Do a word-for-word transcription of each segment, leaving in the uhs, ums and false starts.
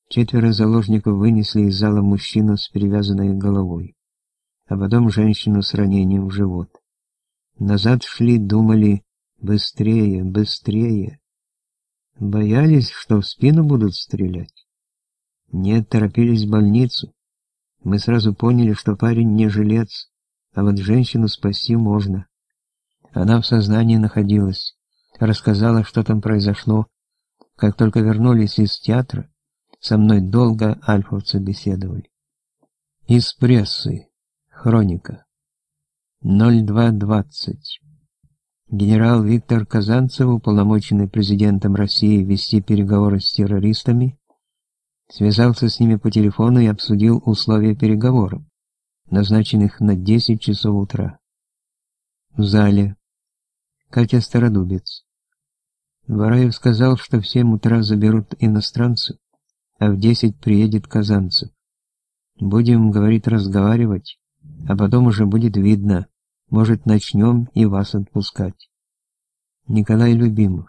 Четверо заложников вынесли из зала мужчину с перевязанной головой, а потом женщину с ранением в живот. Назад шли, думали: быстрее, быстрее. Боялись, что в спину будут стрелять. Нет, торопились в больницу. Мы сразу поняли, что парень не жилец, а вот женщину спасти можно. Она в сознании находилась, рассказала, что там произошло. Как только вернулись из театра, со мной долго альфовцы беседовали. Из прессы. Хроника. ноль два двадцать. Генерал Виктор Казанцев, уполномоченный президентом России вести переговоры с террористами, связался с ними по телефону и обсудил условия переговоров, назначенных на десять часов утра. В зале. Катя Стародубец. Вараев сказал, что в семь утра заберут иностранцев, а в десять приедет Казанцев. Будем, говорит, разговаривать, а потом уже будет видно, может, начнем и вас отпускать. Николай Любимов.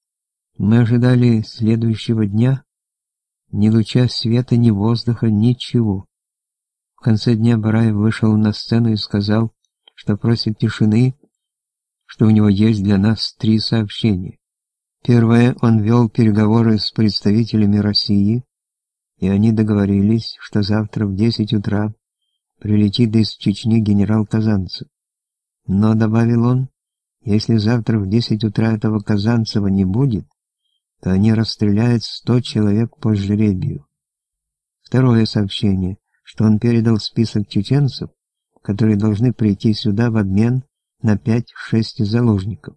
Мы ожидали следующего дня, ни луча света, ни воздуха, ничего. В конце дня Бараев вышел на сцену и сказал, что просит тишины, что у него есть для нас три сообщения. Первое, он вел переговоры с представителями России, и они договорились, что завтра в десять утра прилетит из Чечни генерал Казанцев. Но, добавил он, если завтра в десять утра этого Казанцева не будет, то они расстреляют сто человек по жребию. Второе сообщение, что он передал список чеченцев, которые должны прийти сюда в обмен на пять-шесть заложников.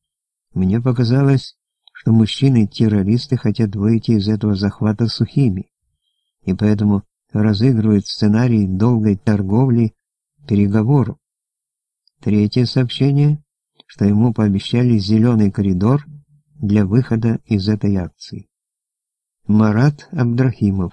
Мне показалось, что мужчины-террористы хотят выйти из этого захвата сухими, и поэтому разыгрывают сценарий долгой торговли, переговоров. Третье сообщение, что ему пообещали зеленый коридор для выхода из этой акции. Марат Абдрахимов.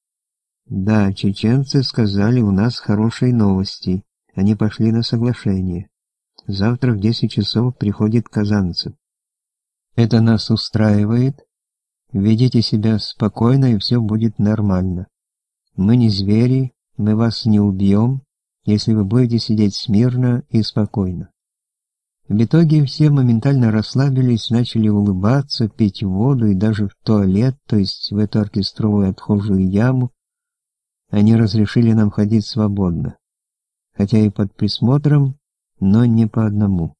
Да, чеченцы сказали, у нас хорошие новости. Они пошли на соглашение. Завтра в десять часов приходит Казанцев. Это нас устраивает. Ведите себя спокойно, и все будет нормально. Мы не звери, мы вас не убьем, если вы будете сидеть смирно и спокойно. В итоге все моментально расслабились, начали улыбаться, пить воду и даже в туалет, то есть в эту оркестровую отхожую яму. Они разрешили нам ходить свободно, хотя и под присмотром, но не по одному.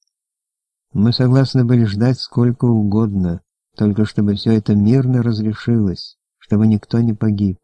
Мы согласны были ждать сколько угодно, только чтобы все это мирно разрешилось, чтобы никто не погиб.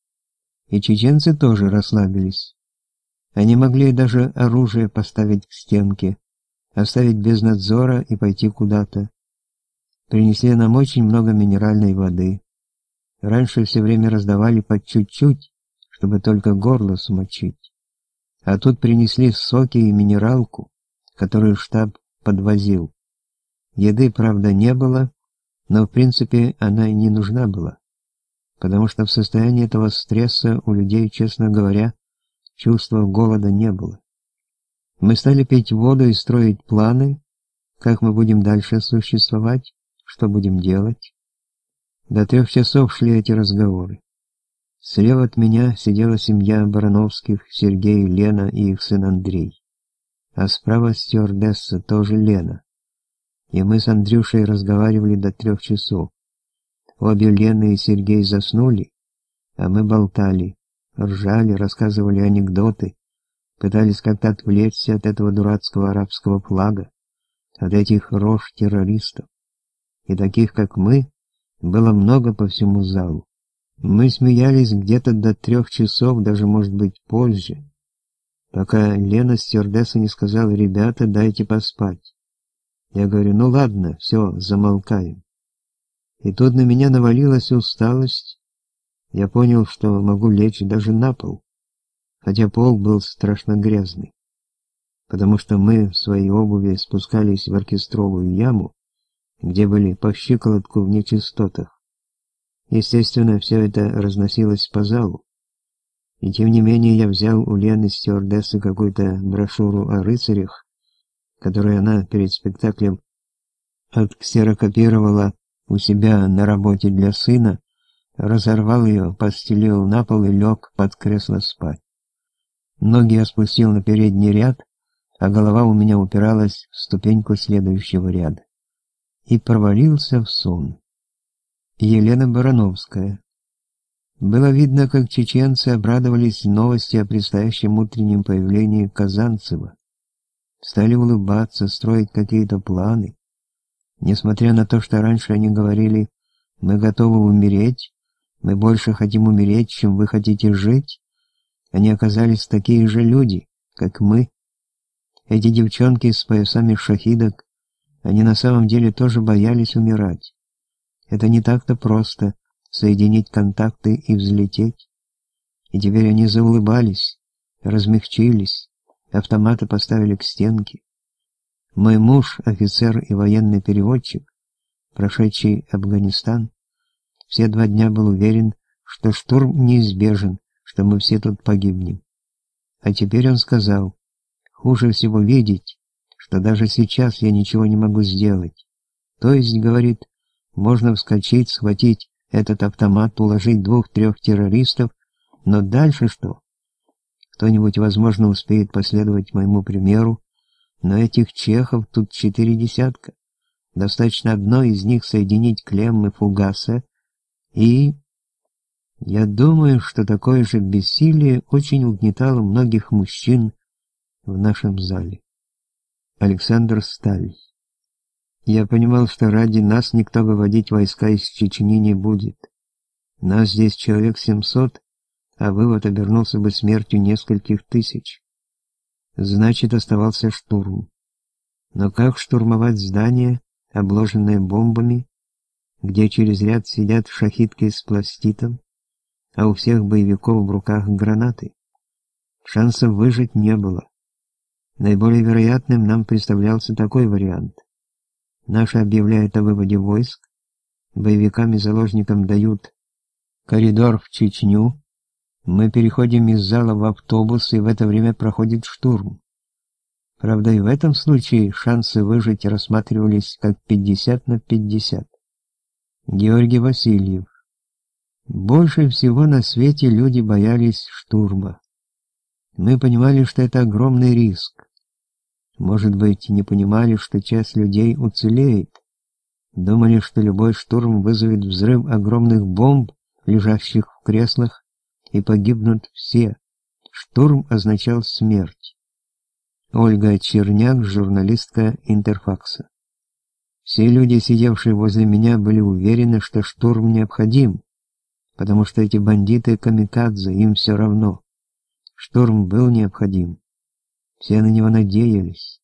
И чеченцы тоже расслабились. Они могли даже оружие поставить к стенке, оставить без надзора и пойти куда-то. Принесли нам очень много минеральной воды. Раньше все время раздавали по чуть-чуть, чтобы только горло смочить. А тут принесли соки и минералку, которую штаб подвозил. Еды, правда, не было, но в принципе она и не нужна была, потому что в состоянии этого стресса у людей, честно говоря, чувства голода не было. Мы стали пить воду и строить планы, как мы будем дальше существовать, что будем делать. До трех часов шли эти разговоры. Слева от меня сидела семья Барановских, Сергей, Лена и их сын Андрей. А справа стюардесса, тоже Лена. И мы с Андрюшей разговаривали до трех часов. Обе Лена и Сергей заснули, а мы болтали, ржали, рассказывали анекдоты, пытались как-то отвлечься от этого дурацкого арабского флага, от этих рож террористов. И таких, как мы, было много по всему залу. Мы смеялись где-то до трех часов, даже, может быть, позже, пока Лена стюардесса не сказала: «Ребята, дайте поспать». Я говорю: «Ну ладно, все, замолкаем». И тут на меня навалилась усталость. Я понял, что могу лечь даже на пол, хотя пол был страшно грязный, потому что мы в своей обуви спускались в оркестровую яму, где были по щиколотку в нечистотах. Естественно, все это разносилось по залу. И тем не менее я взял у Лены стюардессы какую-то брошюру о рыцарях, которую она перед спектаклем отксерокопировала у себя на работе для сына, разорвал ее, постелил на пол и лег под кресло спать. Ноги я спустил на передний ряд, а голова у меня упиралась в ступеньку следующего ряда. И провалился в сон. Елена Барановская. Было видно, как чеченцы обрадовались новости о предстоящем утреннем появлении Казанцева. Стали улыбаться, строить какие-то планы. Несмотря на то, что раньше они говорили: «Мы готовы умереть, мы больше хотим умереть, чем вы хотите жить», они оказались такие же люди, как мы. Эти девчонки с поясами шахидок, они на самом деле тоже боялись умирать. Это не так-то просто — соединить контакты и взлететь. И теперь они заулыбались, размягчились, автоматы поставили к стенке. Мой муж, офицер и военный переводчик, прошедший Афганистан, все два дня был уверен, что штурм неизбежен, что мы все тут погибнем. А теперь он сказал: хуже всего видеть, что даже сейчас я ничего не могу сделать. То есть, говорит, можно вскочить, схватить этот автомат, уложить двух-трех террористов, но дальше что? Кто-нибудь, возможно, успеет последовать моему примеру, но этих чехов тут четыре десятка. Достаточно одной из них соединить клеммы фугаса, и... Я думаю, что такое же бессилие очень угнетало многих мужчин в нашем зале. Александр Сталь. Я понимал, что ради нас никто выводить войска из Чечни не будет. Нас здесь человек семьсот, а вывод обернулся бы смертью нескольких тысяч. Значит, оставался штурм. Но как штурмовать здание, обложенное бомбами, где через ряд сидят шахидки с пластитом, а у всех боевиков в руках гранаты? Шансов выжить не было. Наиболее вероятным нам представлялся такой вариант. Наши объявляют о выводе войск, боевикам и заложникам дают коридор в Чечню, мы переходим из зала в автобус, и в это время проходит штурм. Правда, и в этом случае шансы выжить рассматривались как пятьдесят на пятьдесят. Георгий Васильев. Больше всего на свете люди боялись штурма. Мы понимали, что это огромный риск. Может быть, не понимали, что часть людей уцелеет. Думали, что любой штурм вызовет взрыв огромных бомб, лежащих в креслах, и погибнут все. Штурм означал смерть. Ольга Черняк, журналистка Интерфакса. Все люди, сидевшие возле меня, были уверены, что штурм необходим, потому что эти бандиты камикадзе, им все равно. Штурм был необходим. Все на него надеялись.